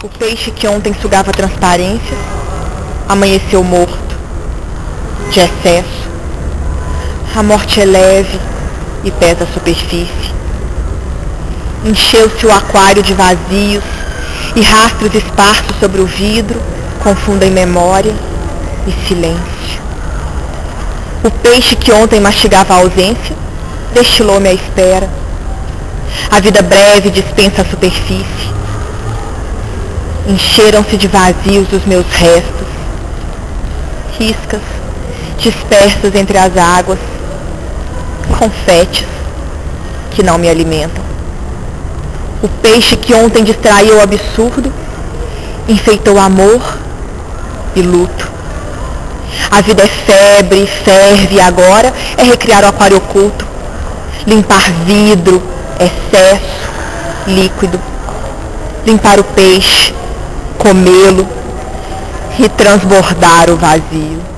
O peixe que ontem sugava transparências amanheceu morto, de excesso. A morte é leve e pesa a superfície. Encheu-se o aquário de vazios e rastros esparsos sobre o vidro confundem memória e silêncio. O peixe que ontem mastigava a ausência destilou-me à espera. A vida breve dispensa a superfície. Encheram-se de vazios os meus restos, riscas dispersas entre as águas, confetes que não me alimentam. O peixe que ontem distraiu o absurdo enfeitou amor e luto. A vida é febre, ferve, e agora é recriar o aquário oculto, limpar vidro, excesso, líquido, limpar o peixe, comê-lo e transbordar o vazio.